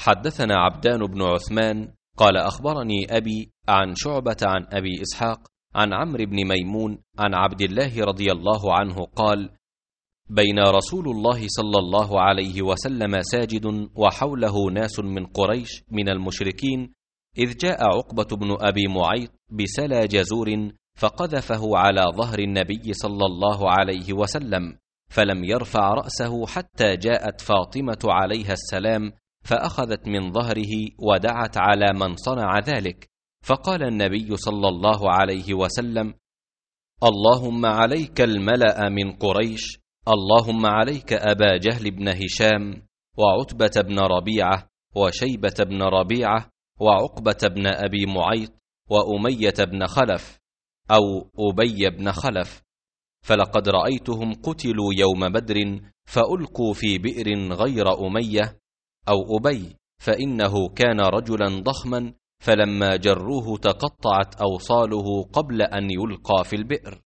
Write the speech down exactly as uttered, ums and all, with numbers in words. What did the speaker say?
حدثنا عبدان بن عثمان قال أخبرني أبي عن شعبة عن أبي إسحاق عن عمرو بن ميمون عن عبد الله رضي الله عنه قال: بين رسول الله صلى الله عليه وسلم ساجد وحوله ناس من قريش من المشركين، إذ جاء عقبة بن أبي معيط بسلا جزور فقذفه على ظهر النبي صلى الله عليه وسلم، فلم يرفع رأسه حتى جاءت فاطمة عليها السلام فأخذت من ظهره ودعت على من صنع ذلك، فقال النبي صلى الله عليه وسلم: اللهم عليك الملأ من قريش، اللهم عليك أبا جهل بن هشام وعتبة بن ربيعة وشيبة بن ربيعة وعقبة بن أبي معيط وأمية بن خلف أو أبي بن خلف، فلقد رأيتهم قتلوا يوم بدر فألقوا في بئر غير أمية أو أبي، فإنه كان رجلا ضخما، فلما جروه تقطعت أوصاله قبل أن يلقى في البئر.